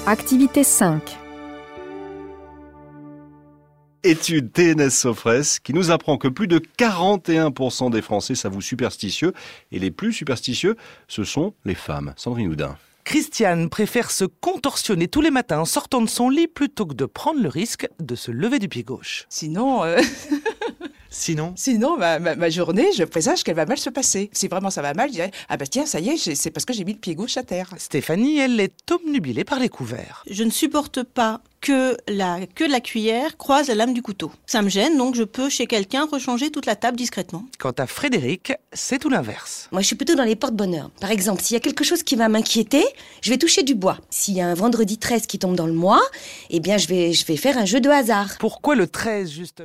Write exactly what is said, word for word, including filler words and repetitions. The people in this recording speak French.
Activité cinq. Étude T N S Sofres qui nous apprend que plus de quarante et un pour cent des Français s'avouent superstitieux et les plus superstitieux, ce sont les femmes. Sandrine Houdin. Christiane préfère se contorsionner tous les matins en sortant de son lit plutôt que de prendre le risque de se lever du pied gauche. Sinon, euh... Sinon Sinon ma, ma, ma journée, je présage qu'elle va mal se passer. Si vraiment ça va mal, je dirais « Ah bah tiens, ça y est, j'ai, c'est parce que j'ai mis le pied gauche à terre. » Stéphanie, elle, est obnubilée par les couverts. Je ne supporte pas que la queue de la cuillère croise la lame du couteau. Ça me gêne, donc je peux chez quelqu'un rechanger toute la table discrètement. Quant à Frédéric, c'est tout l'inverse. Moi, je suis plutôt dans les porte-bonheur. Par exemple, s'il y a quelque chose qui va m'inquiéter, je vais toucher du bois. S'il y a un vendredi treize qui tombe dans le mois, eh bien, je vais, je vais faire un jeu de hasard. Pourquoi le treize, justement ?